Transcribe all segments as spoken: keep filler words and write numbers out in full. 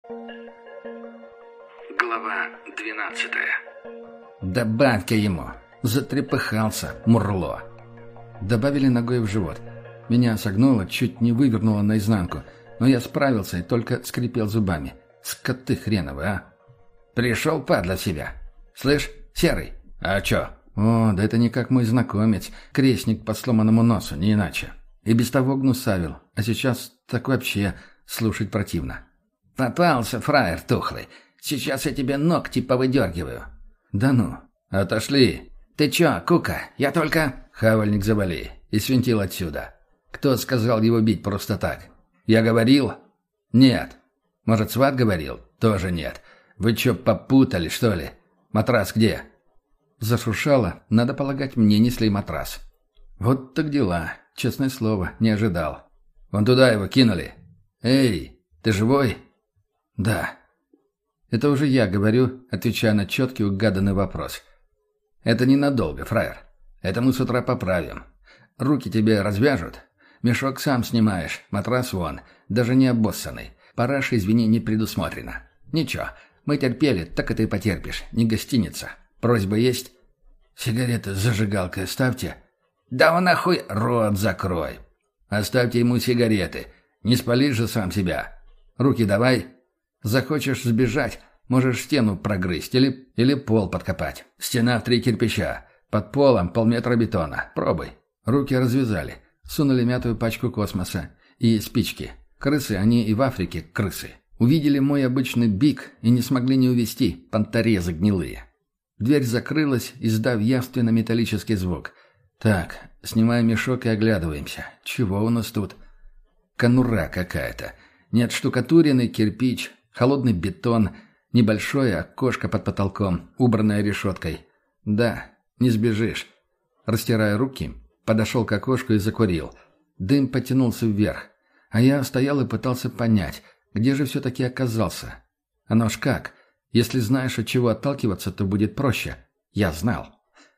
Глава двенадцатая. «Добавь-ка ему!» Затрепыхался, мурло. Добавили ногой в живот. Меня согнуло, чуть не вывернуло наизнанку, но я справился и только скрипел зубами. Скоты хреновы, а! Пришел, падла, в себя. Слышь, Серый, а чё? О, да это не как мой знакомец, крестник по сломанному носу, не иначе. И без того гнусавил, а сейчас так вообще слушать противно. «Попался, фраер тухлый. Сейчас я тебе ногти повыдергиваю». «Да ну, отошли». «Ты чё, Кука, я только...» «Хавальник, завали и свинтил отсюда. Кто сказал его бить просто так? Я говорил?» «Нет». «Может, сват говорил?» «Тоже нет. Вы чё, попутали, что ли? Матрас где?» Зашуршало, надо полагать, мне несли матрас. Вот так дела, честное слово, не ожидал. «Вон туда его кинули. Эй, ты живой?» «Да». Это уже я говорю, отвечая на четкий угаданный вопрос. «Это ненадолго, фраер. Это мы с утра поправим. Руки тебе развяжут. Мешок сам снимаешь, матрас вон, даже не обоссанный. Параш, извини, не предусмотрено. Ничего, мы терпели, так это и потерпишь, не гостиница. Просьба есть?» «Сигареты с зажигалкой оставьте». «Да он нахуй рот закрой». «Оставьте ему сигареты. Не спалишь же сам себя. Руки давай. Захочешь сбежать, можешь стену прогрызть или, или пол подкопать. Стена в три кирпича. Под полом полметра бетона. Пробуй». Руки развязали. Сунули мятую пачку космоса. И спички. Крысы, они и в Африке крысы. Увидели мой обычный бик и не смогли не увести, понторезы гнилые. Дверь закрылась, издав явственно металлический звук. «Так, снимаем мешок и оглядываемся. Чего у нас тут?» Конура какая-то. Не отштукатуренный кирпич, холодный бетон, небольшое окошко под потолком, убранное решеткой. «Да, не сбежишь». Растирая руки, подошел к окошку и закурил. Дым потянулся вверх. А я стоял и пытался понять, где же все-таки оказался. Оно ж как. Если знаешь, от чего отталкиваться, то будет проще. Я знал.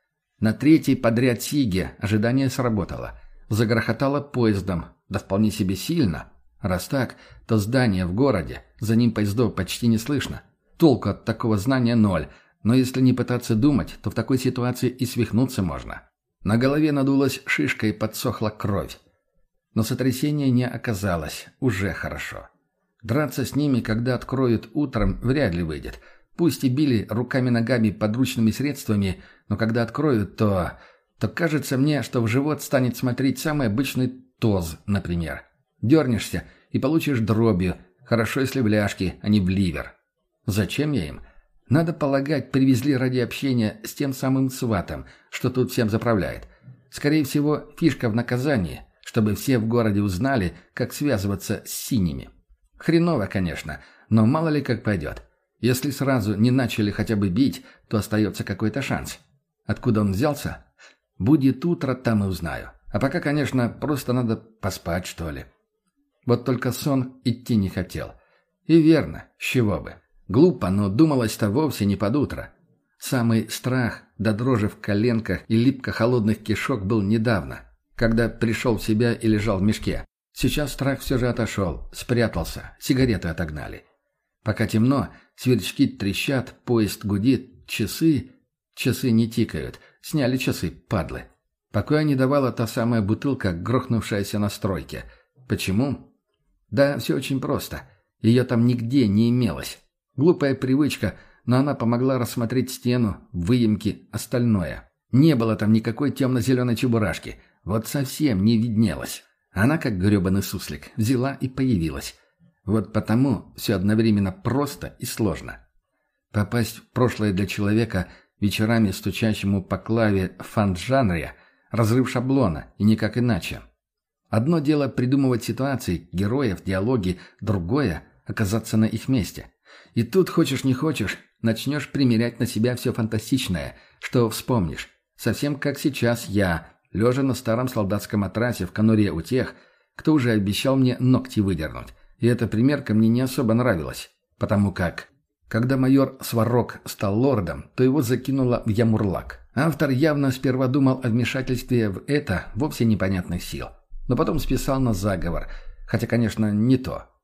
На третьей подряд сиге ожидание сработало. Загрохотало поездом, да вполне себе сильно. Раз так, то здание в городе, за ним поездов почти не слышно. Толку от такого знания ноль, но если не пытаться думать, то в такой ситуации и свихнуться можно. На голове надулась шишка и подсохла кровь. Но сотрясения не оказалось, уже хорошо. Драться с ними, когда откроют утром, вряд ли выйдет. Пусть и били руками-ногами подручными средствами, но когда откроют, то... то кажется мне, что в живот станет смотреть самый обычный тоз, например. Дернешься и получишь дробью, хорошо если в ляжки, а не в ливер. Зачем я им? Надо полагать, привезли ради общения с тем самым сватом, что тут всем заправляет. Скорее всего, фишка в наказании, чтобы все в городе узнали, как связываться с синими. Хреново, конечно, но мало ли как пойдет. Если сразу не начали хотя бы бить, то остается какой-то шанс. Откуда он взялся? Будет утро, там и узнаю. А пока, конечно, просто надо поспать, что ли. Вот только сон идти не хотел. И верно, с чего бы. Глупо, но думалось-то вовсе не под утро. Самый страх, до дрожи в коленках и липко-холодных кишок был недавно, когда пришел в себя и лежал в мешке. Сейчас страх все же отошел, спрятался, сигареты отогнали. Пока темно, сверчки трещат, поезд гудит, часы... Часы не тикают, сняли часы, падлы. Покоя не давала та самая бутылка, грохнувшаяся на стройке. Почему? Да, все очень просто. Ее там нигде не имелось. Глупая привычка, но она помогла рассмотреть стену, выемки, остальное. Не было там никакой темно-зеленой чебурашки. Вот совсем не виднелось. Она, как гребаный суслик, взяла и появилась. Вот потому все одновременно просто и сложно. Попасть в прошлое для человека, вечерами стучащему по клаве фант-жанре, разрыв шаблона, и никак иначе. Одно дело придумывать ситуации, героев, диалоги, другое — оказаться на их месте. И тут, хочешь не хочешь, начнешь примерять на себя все фантастичное, что вспомнишь. Совсем как сейчас я, лежа на старом солдатском матрасе в конуре у тех, кто уже обещал мне ногти выдернуть. И эта примерка мне не особо нравилась, потому как, когда майор Сварог стал лордом, то его закинуло в Ямурлак. Автор явно сперва думал о вмешательстве в это вовсе непонятных сил, но потом списал на заговор, хотя, конечно, не то.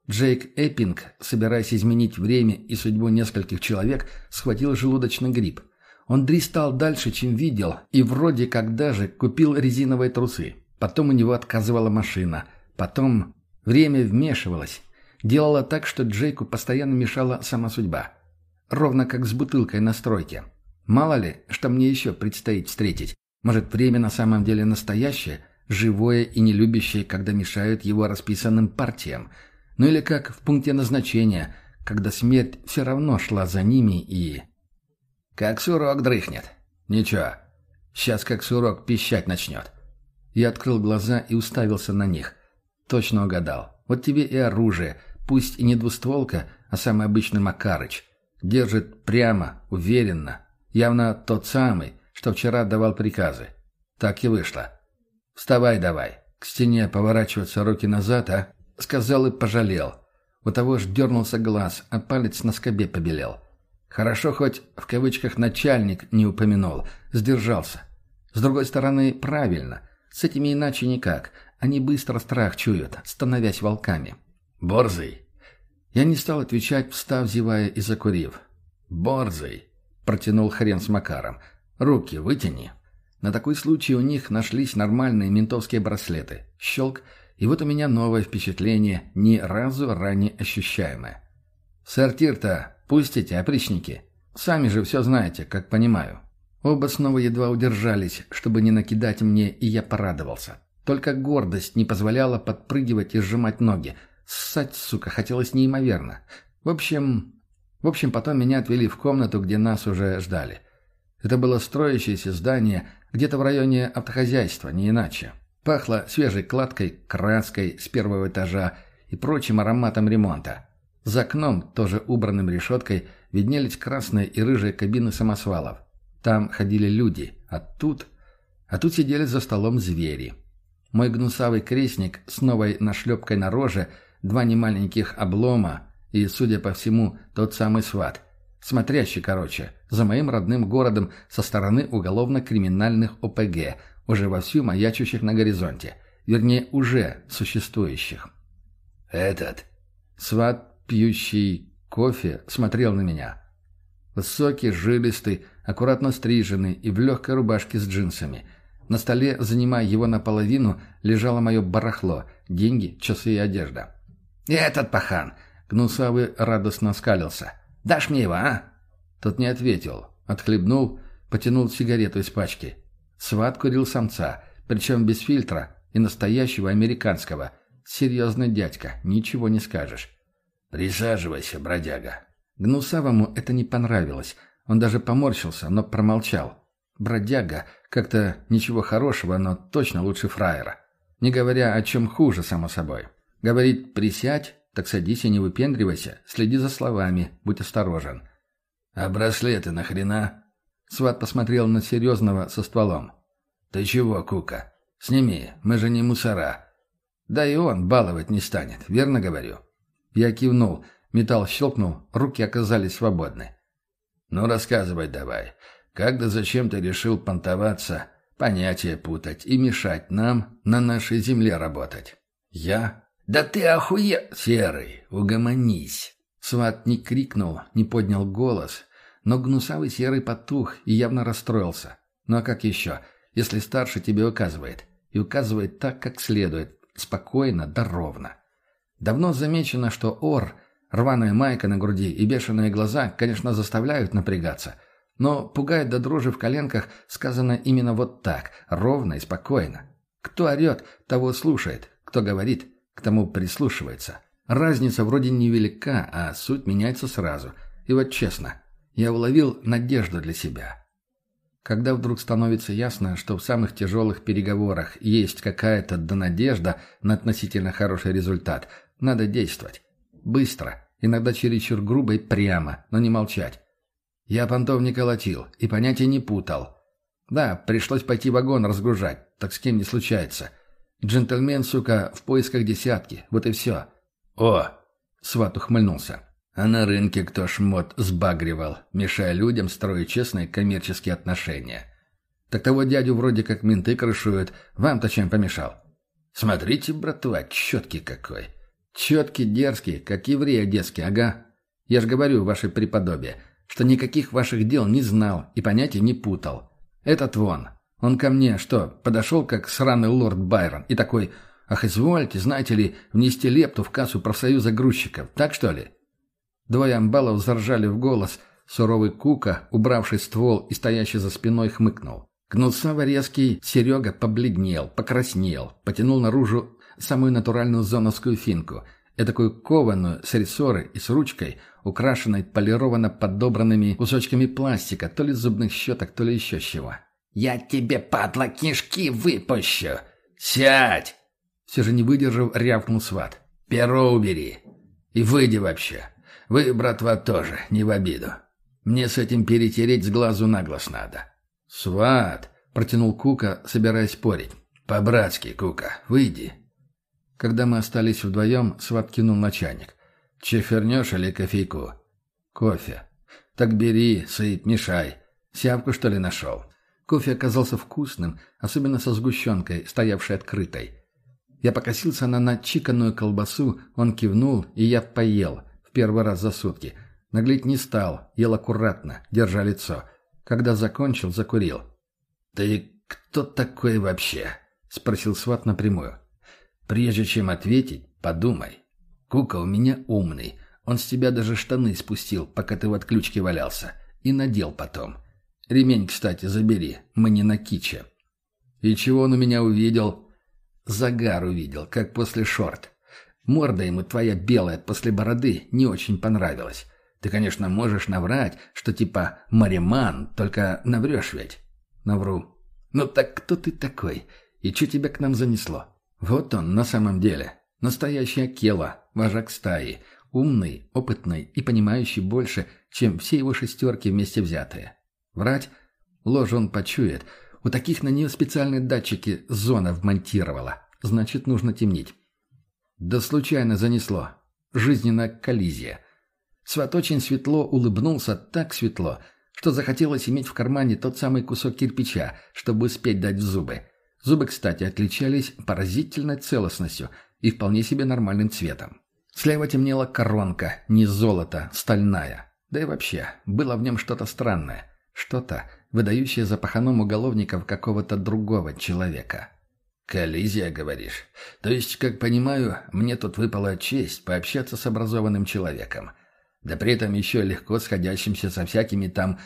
Джейк Эппинг, собираясь изменить время и судьбу нескольких человек, схватил желудочный грипп. Он дристал дальше, чем видел, и вроде как даже купил резиновые трусы. Потом у него отказывала машина. Потом время вмешивалось. Делало так, что Джейку постоянно мешала сама судьба. Ровно как с бутылкой на стройке. Мало ли, что мне еще предстоит встретить. Может, время на самом деле настоящее, живое и не любящее, когда мешают его расписанным партиям. Ну или как в пункте назначения, когда смерть все равно шла за ними и... Как сурок дрыхнет. Ничего, сейчас как сурок пищать начнет. Я открыл глаза и уставился на них. Точно угадал. Вот тебе и оружие, пусть и не двустволка, а самый обычный Макарыч. Держит прямо, уверенно. Явно тот самый, что вчера давал приказы. Так и вышло. «Вставай давай. К стене поворачиваться руки назад, а?» Сказал и пожалел. У того ж дернулся глаз, а палец на скобе побелел. Хорошо, хоть в кавычках «начальник» не упомянул. Сдержался. С другой стороны, правильно. С этими иначе никак. Они быстро страх чуют, становясь волками. «Борзый!» Я не стал отвечать, встав, зевая и закурив. «Борзый!» — протянул хрен с Макаром. «Руки вытяни». На такой случай у них нашлись нормальные ментовские браслеты. Щелк, и вот у меня новое впечатление, ни разу ранее ощущаемое. «Сортир-то пустите, опричники. Сами же все знаете, как понимаю». Оба снова едва удержались, чтобы не накидать мне, и я порадовался. Только гордость не позволяла подпрыгивать и сжимать ноги. Ссать, сука, хотелось неимоверно. В общем... В общем, потом меня отвели в комнату, где нас уже ждали. Это было строящееся здание, где-то в районе автохозяйства, не иначе. Пахло свежей кладкой, краской с первого этажа и прочим ароматом ремонта. За окном, тоже убранным решеткой, виднелись красные и рыжие кабины самосвалов. Там ходили люди, а тут... А тут сидели за столом звери. Мой гнусавый крестник с новой нашлепкой на роже, два немаленьких облома и, судя по всему, тот самый сват. Смотрящий, короче, за моим родным городом со стороны уголовно-криминальных О П Г, уже вовсю маячущих на горизонте. Вернее, уже существующих. «Этот...» Сват, пьющий кофе, смотрел на меня. Высокий, жилистый, аккуратно стриженный и в легкой рубашке с джинсами. На столе, занимая его наполовину, лежало мое барахло, деньги, часы и одежда. «И этот пахан!» — гнусавый радостно скалился. «Дашь мне его, а?» Тот не ответил. Отхлебнул, потянул сигарету из пачки. Сват курил самца, причем без фильтра, и настоящего американского. Серьезный дядька, ничего не скажешь. «Присаживайся, бродяга». Гнусавому это не понравилось. Он даже поморщился, но промолчал. Бродяга, как-то ничего хорошего, но точно лучше фраера. Не говоря о чем хуже, само собой. Говорит «присядь», так садись и не выпендривайся, следи за словами, будь осторожен. «А браслеты нахрена?» Сват посмотрел на серьезного со стволом. «Ты чего, Кука? Сними, мы же не мусора». «Да и он баловать не станет, верно говорю?» Я кивнул, металл щелкнул, руки оказались свободны. «Ну, рассказывай давай. Как да зачем ты решил понтоваться, понятия путать и мешать нам на нашей земле работать?» «Я?» «Да ты охуе...» «Серый, угомонись!» Сват не крикнул, не поднял голос, но гнусавый Серый потух и явно расстроился. Ну а как еще, если старший тебе указывает? И указывает так, как следует, спокойно да ровно. Давно замечено, что ор, рваная майка на груди и бешеные глаза, конечно, заставляют напрягаться, но пугает до дрожи в коленках сказано именно вот так, ровно и спокойно. Кто орет, того слушает, кто говорит, к тому прислушивается. Разница вроде невелика, а суть меняется сразу. И вот честно, я уловил надежду для себя. Когда вдруг становится ясно, что в самых тяжелых переговорах есть какая-то донадежда на относительно хороший результат, надо действовать. Быстро, иногда чересчур грубо и прямо, но не молчать. Я понтов не колотил и понятия не путал. Да, пришлось пойти вагон разгружать, так с кем не случается. Джентльмен, сука, в поисках десятки, вот и все. «О!» — Сват ухмыльнулся. «А на рынке кто шмот сбагривал, мешая людям строить честные коммерческие отношения. Так того дядю вроде как менты крышуют, вам-то чем помешал? Смотрите, братва, четкий какой. Четкий, дерзкий, как еврей одесский, ага. Я ж говорю, ваше преподобие, что никаких ваших дел не знал и понятий не путал. Этот вон, он ко мне что, подошел как сраный лорд Байрон и такой: «Ах, извольте, знаете ли, внести лепту в кассу профсоюза грузчиков, так что ли?» Двое амбалов заржали в голос, суровый Кука, убравший ствол и стоящий за спиной, хмыкнул. Гнусаво-резкий Серега побледнел, покраснел, потянул наружу самую натуральную зоновскую финку, этакую кованую с рессорой и с ручкой, украшенной полированно подобранными кусочками пластика, то ли зубных щеток, то ли еще чего. «Я тебе, падла, кишки выпущу! Сядь!» Все же не выдержав, рявкнул сват. «Перо убери! И выйди вообще! Вы, братва, тоже, не в обиду. Мне с этим перетереть с глазу на глаз надо». «Сват!» — протянул Кука, собираясь спорить. «По-братски, Кука, выйди». Когда мы остались вдвоем, Сват кинул на чайник. «Чефернешь или кофейку?» «Кофе». «Так бери, сыпь, мешай. Сявку, что ли, нашел?» Кофе оказался вкусным, особенно со сгущенкой, стоявшей открытой. Я покосился на начиканную колбасу, он кивнул, и я поел, в первый раз за сутки. Наглеть не стал, ел аккуратно, держа лицо. Когда закончил, закурил. «Ты кто такой вообще?» — спросил Сват напрямую. «Прежде чем ответить, подумай. Кука у меня умный. Он с тебя даже штаны спустил, пока ты в отключке валялся. И надел потом. Ремень, кстати, забери, мы не на киче». «И чего он у меня увидел?» «Загар увидел, как после шорт. Морда ему твоя белая после бороды не очень понравилась. Ты, конечно, можешь наврать, что типа мариман, только наврешь ведь». «Навру». «Ну так кто ты такой? И что тебя к нам занесло?» «Вот он, на самом деле. Настоящий Акела, вожак стаи. Умный, опытный и понимающий больше, чем все его шестерки вместе взятые. Врать? Ложь он почует. У таких на нее специальные датчики зона вмонтировала. Значит, нужно темнить». «Да случайно занесло. Жизненная коллизия». Сват очень светло улыбнулся, так светло, что захотелось иметь в кармане тот самый кусок кирпича, чтобы успеть дать в зубы. Зубы, кстати, отличались поразительной целостностью и вполне себе нормальным цветом. Слева темнела коронка, не золото, стальная. Да и вообще, было в нем что-то странное. Что-то, выдающее за паханом уголовников какого-то другого человека. «Коллизия, говоришь? То есть, как понимаю, мне тут выпала честь пообщаться с образованным человеком. Да при этом еще легко сходящимся со всякими там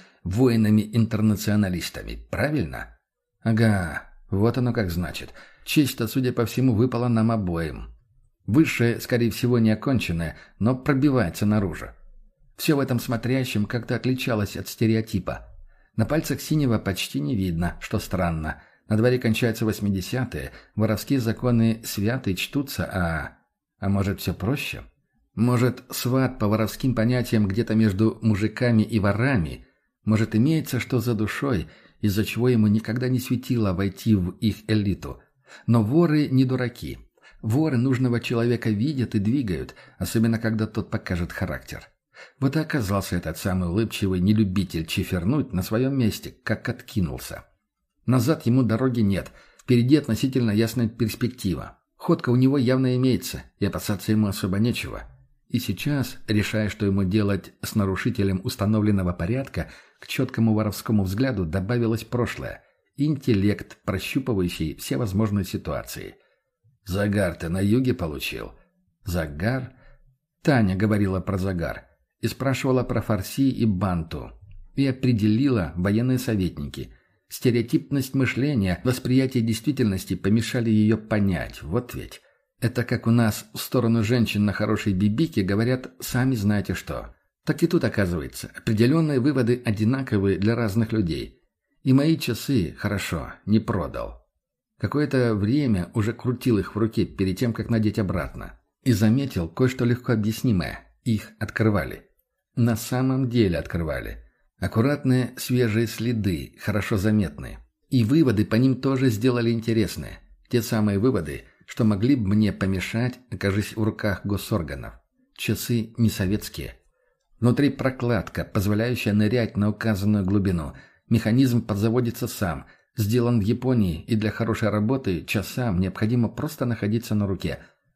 воинами-интернационалистами, правильно?» «Ага, вот оно как значит. Честь-то, судя по всему, выпала нам обоим. Высшее, скорее всего, не оконченное, но пробивается наружу. Все в этом смотрящем как-то отличалось от стереотипа. На пальцах синего почти не видно, что странно. На дворе кончаются восьмидесятые, воровские законы святы и чтутся, а... А может, все проще? Может, сват по воровским понятиям где-то между мужиками и ворами? Может, имеется что за душой, из-за чего ему никогда не светило войти в их элиту? Но воры не дураки. Воры нужного человека видят и двигают, особенно когда тот покажет характер. Вот и оказался этот самый улыбчивый нелюбитель чифернуть на своем месте, как откинулся. Назад ему дороги нет, впереди относительно ясная перспектива. Ходка у него явно имеется, и опасаться ему особо нечего. И сейчас, решая, что ему делать с нарушителем установленного порядка, к четкому воровскому взгляду добавилось прошлое. Интеллект, прощупывающий все возможные ситуации. «Загар ты на юге получил?» «Загар?» Таня говорила про загар. И спрашивала про фарси и банту. И определила военные советники. Стереотипность мышления, восприятие действительности помешали ее понять. Вот ведь. Это как у нас в сторону женщин на хорошей бибике говорят «сами знаете что». Так и тут, оказывается, определенные выводы одинаковые для разных людей. И мои часы, хорошо, не продал. Какое-то время уже крутил их в руке перед тем, как надеть обратно. И заметил кое-что легко объяснимое. Их открывали. На самом деле открывали. Аккуратные, свежие следы, хорошо заметные. И выводы по ним тоже сделали интересные. Те самые выводы, что могли бы мне помешать, окажись в руках госорганов. Часы не советские. Внутри прокладка, позволяющая нырять на указанную глубину. Механизм подзаводится сам. Сделан в Японии, и для хорошей работы часам необходимо просто находиться на руке.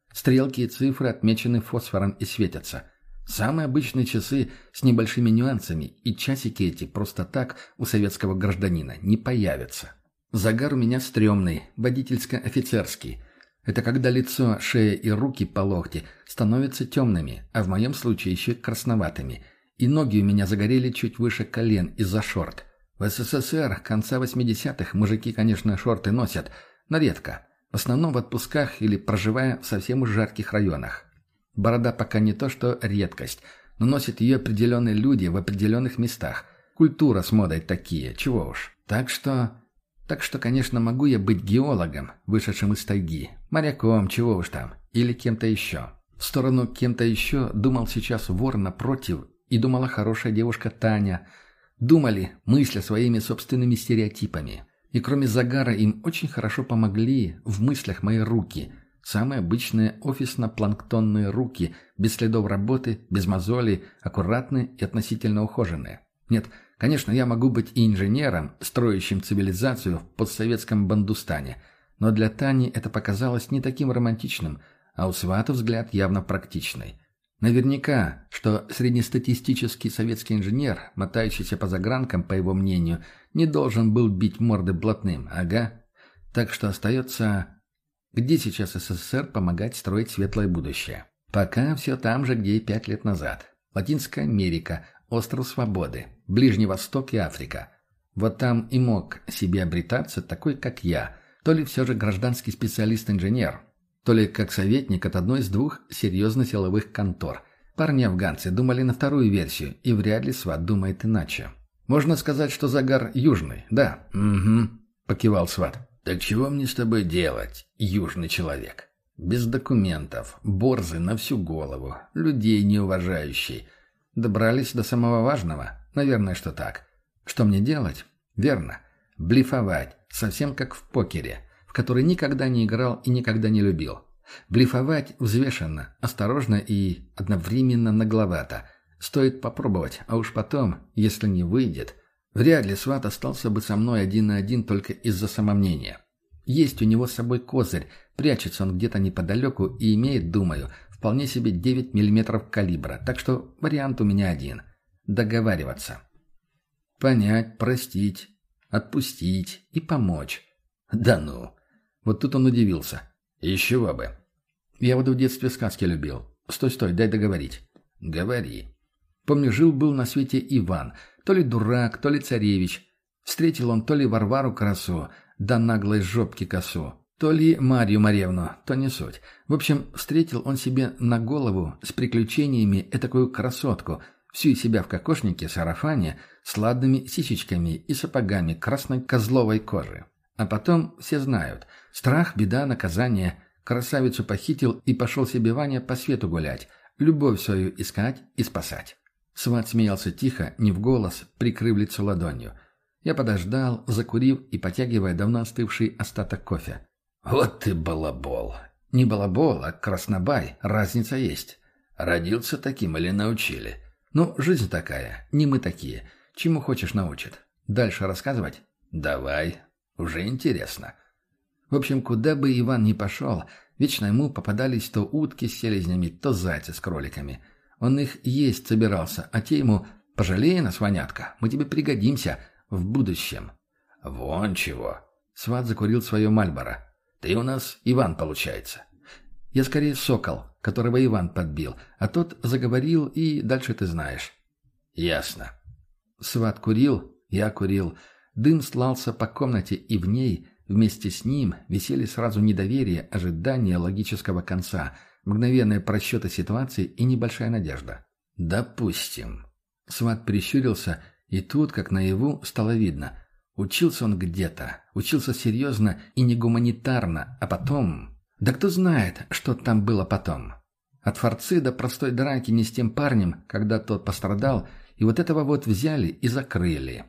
Стрелки и цифры отмечены фосфором и светятся. Самые обычные часы с небольшими нюансами, и часики эти просто так у советского гражданина не появятся. Загар у меня стрёмный, водительско-офицерский. Это когда лицо, шея и руки по локти становятся темными, а в моем случае еще красноватыми. И ноги у меня загорели чуть выше колен из-за шорт. В СССР конца восьмидесятых мужики, конечно, шорты носят, но редко. В основном в отпусках или проживая в совсем уж жарких районах. Борода пока не то что редкость, но носят ее определенные люди в определенных местах. Культура с модой такие, чего уж. Так что... Так что, конечно, могу я быть геологом, вышедшим из тайги, моряком, чего уж там, или кем-то еще. В сторону кем-то еще думал сейчас вор напротив, и думала хорошая девушка Таня. Думали, мысля своими собственными стереотипами. И кроме загара им очень хорошо помогли в мыслях мои руки. Самые обычные офисно-планктонные руки, без следов работы, без мозолей, аккуратные и относительно ухоженные. Нет, конечно, я могу быть и инженером, строящим цивилизацию в постсоветском Бандустане, но для Тани это показалось не таким романтичным, а у свата взгляд явно практичный. Наверняка, что среднестатистический советский инженер, мотающийся по загранкам, по его мнению, не должен был бить морды блатным, ага. Так что остается... Где сейчас СССР помогать строить светлое будущее? Пока все там же, где и пять лет назад. Латинская Америка, Остров Свободы, Ближний Восток и Африка. Вот там и мог себе обретаться такой, как я, то ли все же гражданский специалист-инженер, то ли как советник от одной из двух серьезно-силовых контор. Парни-афганцы думали на вторую версию, и вряд ли сват думает иначе. Можно сказать, что загар южный, да? Угу, покивал сват. Так чего мне с тобой делать, южный человек? Без документов, борзый на всю голову, людей неуважающий. Добрались до самого важного? Наверное, что так. Что мне делать? Верно. Блефовать, совсем как в покере, в который никогда не играл и никогда не любил. Блефовать взвешенно, осторожно и одновременно нагловато. Стоит попробовать, а уж потом, если не выйдет... Вряд ли сват остался бы со мной один на один только из-за самомнения. Есть у него с собой козырь, прячется он где-то неподалеку и имеет, думаю, вполне себе девять миллиметров калибра, так что вариант у меня один – договариваться. Понять, простить, отпустить и помочь. Да ну. Вот тут он удивился. Еще бы. Я вот в детстве сказки любил. Стой-стой, дай договорить. Говори. Помню, жил-был на свете Иван, то ли дурак, то ли царевич. Встретил он то ли Варвару красу, да наглой жопки косу, то ли Марью Маревну, то не суть. В общем, встретил он себе на голову с приключениями этакую красотку, всю из себя в кокошнике, сарафане, с ладными сисечками и сапогами красной козловой кожи. А потом все знают. Страх, беда, наказание. Красавицу похитил и пошел себе Ваня по свету гулять, любовь свою искать и спасать. Сват смеялся тихо, не в голос, прикрыв лицо ладонью. Я подождал, закурив и потягивая давно остывший остаток кофе. «Вот ты балабол!» «Не балабол, а краснобай, разница есть. Родился таким или научили?» «Ну, жизнь такая, не мы такие. Чему хочешь научит. Дальше рассказывать?» «Давай, уже интересно». В общем, куда бы Иван ни пошел, вечно ему попадались то утки с селезнями, то зайцы с кроликами. Он их есть собирался, а те ему: «Пожалей нас, Ванятка, мы тебе пригодимся в будущем». «Вон чего!» Сват закурил свое Мальборо. «Ты у нас Иван, получается». «Я скорее сокол, которого Иван подбил, а тот заговорил, и дальше ты знаешь». «Ясно». Сват курил, я курил. Дым слался по комнате, и в ней, вместе с ним, висели сразу недоверие, ожидание логического конца, мгновенные просчеты ситуации и небольшая надежда. «Допустим». Сват прищурился, и тут, как наяву, стало видно. Учился он где-то, учился серьезно и не гуманитарно, а потом... Да кто знает, что там было потом. От форцы до простой драки не с тем парнем, когда тот пострадал, и вот этого вот взяли и закрыли.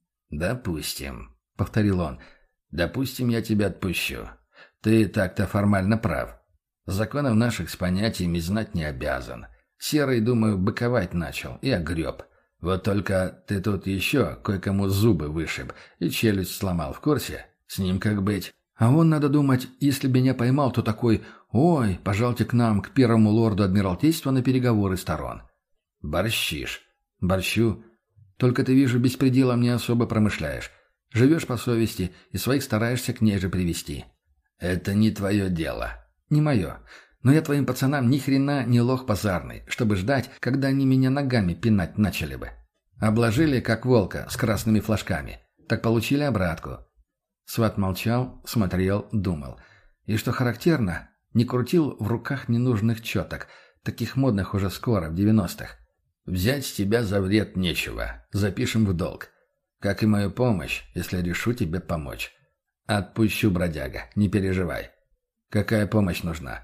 «Допустим», — повторил он, — «допустим, я тебя отпущу. Ты так-то формально прав. Законов наших с понятиями знать не обязан. Серый, думаю, быковать начал и огреб. Вот только ты тут еще кое-кому зубы вышиб и челюсть сломал, в курсе? С ним как быть?» «А он, надо думать, если бы меня поймал, то такой: «Ой, пожалуйте к нам, к первому лорду Адмиралтейства на переговоры сторон». «Борщишь». «Борщу. Только ты, вижу, беспределом не особо промышляешь. Живешь по совести и своих стараешься к ней же привести». «Это не твое дело». «Не мое. Но я твоим пацанам ни хрена не лох базарный, чтобы ждать, когда они меня ногами пинать начали бы. Обложили, как волка, с красными флажками. Так получили обратку». Сват молчал, смотрел, думал. И что характерно, не крутил в руках ненужных четок, таких модных уже скоро, в девяностых. «Взять с тебя за вред нечего. Запишем в долг. Как и мою помощь, если решу тебе помочь. Отпущу, бродяга, не переживай. Какая помощь нужна?»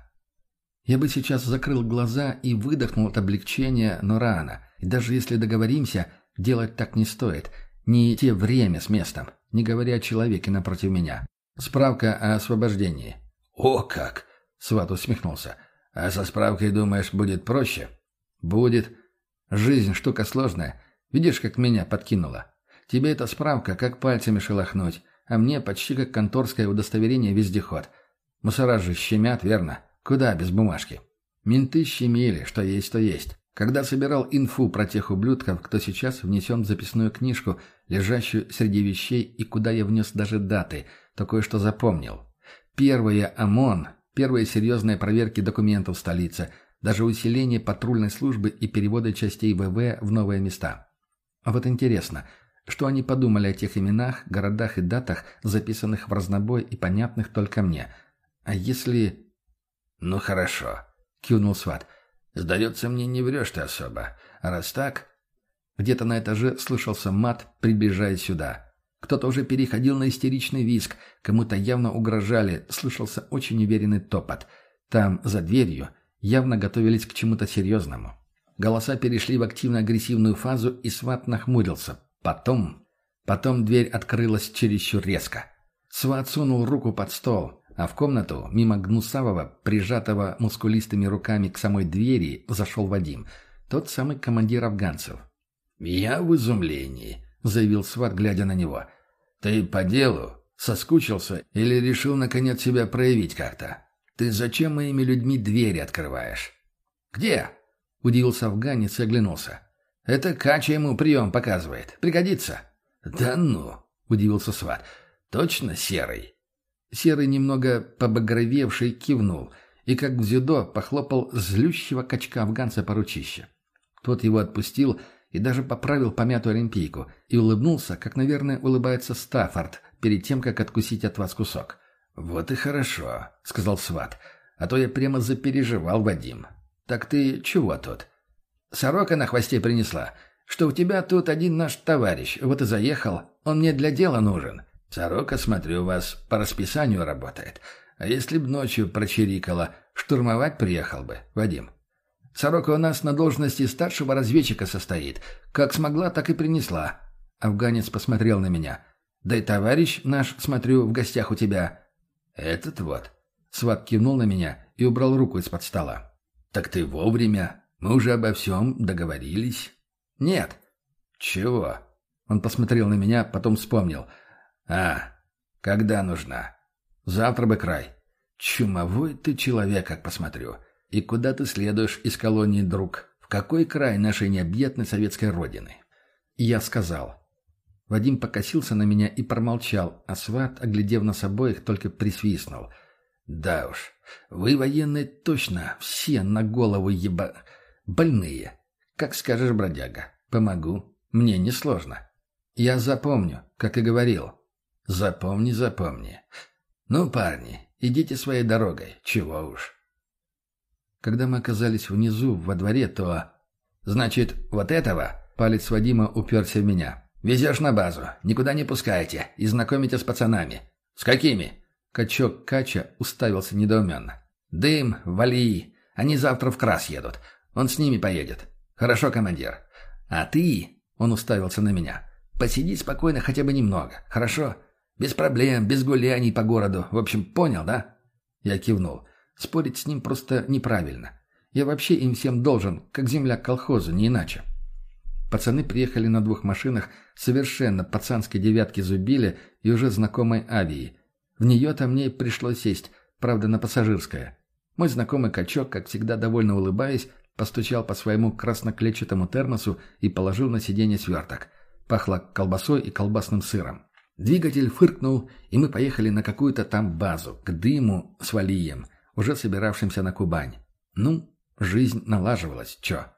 Я бы сейчас закрыл глаза и выдохнул от облегчения, но рано. И даже если договоримся, делать так не стоит. Не те время с местом, не говоря о человеке напротив меня. Справка о освобождении. «О как!» — Сват усмехнулся. «А со справкой, думаешь, будет проще?» «Будет. Жизнь штука сложная. Видишь, как меня подкинуло? Тебе эта справка как пальцами шелохнуть, а мне почти как конторское удостоверение вездеход. Мусора же щемят, верно? Куда без бумажки?» Менты щемили, что есть, то есть. Когда собирал инфу про тех ублюдков, кто сейчас внесен в записную книжку, лежащую среди вещей, и куда я внес даже даты, то кое-что запомнил. Первые ОМОН, первые серьезные проверки документов в столице, даже усиление патрульной службы и переводы частей ВВ в новые места. А вот интересно, что они подумали о тех именах, городах и датах, записанных в разнобой и понятных только мне. А если... «Ну хорошо», — кивнул Сват. «Сдается мне, не врешь ты особо. А раз так...» Где-то на этаже слышался мат, приближаясь сюда. Кто-то уже переходил на истеричный визг, кому-то явно угрожали, слышался очень уверенный топот. Там, за дверью, явно готовились к чему-то серьезному. Голоса перешли в активно-агрессивную фазу, и Сват нахмурился. Потом... Потом дверь открылась чересчур резко. Сват сунул руку под стол, а в комнату, мимо Гнусавого, прижатого мускулистыми руками к самой двери, зашел Вадим, тот самый командир афганцев. «Я в изумлении», — заявил Сват, глядя на него. «Ты по делу? Соскучился или решил, наконец, себя проявить как-то? Ты зачем моими людьми двери открываешь?» «Где?» — удивился афганец и оглянулся. «Это Кача ему прием показывает. Пригодится». «Да ну!» — удивился Сват. «Точно серый?» Серый, немного побагровевший, кивнул и, как в дзюдо, похлопал злющего качка афганца по ручище. Тот его отпустил и даже поправил помятую олимпийку и улыбнулся, как, наверное, улыбается Стаффорд перед тем, как откусить от вас кусок. «Вот и хорошо», — сказал Сват, — «а то я прямо запереживал, Вадим. Так ты чего тут?» «Сорока на хвосте принесла, что у тебя тут один наш товарищ, вот и заехал, он мне для дела нужен». «Сорока, смотрю, у вас по расписанию работает. А если б ночью прочирикала, штурмовать приехал бы, Вадим?» «Сорока у нас на должности старшего разведчика состоит. Как смогла, так и принесла». Афганец посмотрел на меня. «Да и товарищ наш, смотрю, в гостях у тебя». «Этот вот». Сват кивнул на меня и убрал руку из-под стола. «Так ты вовремя. Мы уже обо всем договорились». «Нет». «Чего?» Он посмотрел на меня, потом вспомнил. «А, когда нужна? Завтра бы край. Чумовой ты человек, как посмотрю. И куда ты следуешь из колонии, друг? В какой край нашей необъятной советской родины?» Я сказал. Вадим покосился на меня и промолчал, а Сват, оглядев нас обоих, только присвистнул. «Да уж, вы, военные, точно все на голову еба... больные. Как скажешь, бродяга. Помогу. Мне несложно. Я запомню, как и говорил». «Запомни, запомни. Ну, парни, идите своей дорогой, чего уж». Когда мы оказались внизу, во дворе, то... «Значит, вот этого?» — палец Вадима уперся в меня. «Везешь на базу, никуда не пускайте, и знакомите с пацанами». «С какими?» Качок Кача уставился недоуменно. «Дым, Валии, они завтра в Крас едут. Он с ними поедет». «Хорошо, командир». «А ты...» — он уставился на меня. «Посиди спокойно хотя бы немного, хорошо? Без проблем, без гуляний по городу. В общем, понял, да?» Я кивнул. Спорить с ним просто неправильно. Я вообще им всем должен, как земля колхозу, не иначе. Пацаны приехали на двух машинах, совершенно пацанской девятки зубили и уже знакомой авии. В нее-то мне пришлось сесть, правда, на пассажирское. Мой знакомый качок, как всегда довольно улыбаясь, постучал по своему красноклетчатому термосу и положил на сиденье сверток. Пахло колбасой и колбасным сыром. Двигатель фыркнул, и мы поехали на какую-то там базу, к Дыму с Валием, уже собиравшимся на Кубань. Ну, жизнь налаживалась, чё.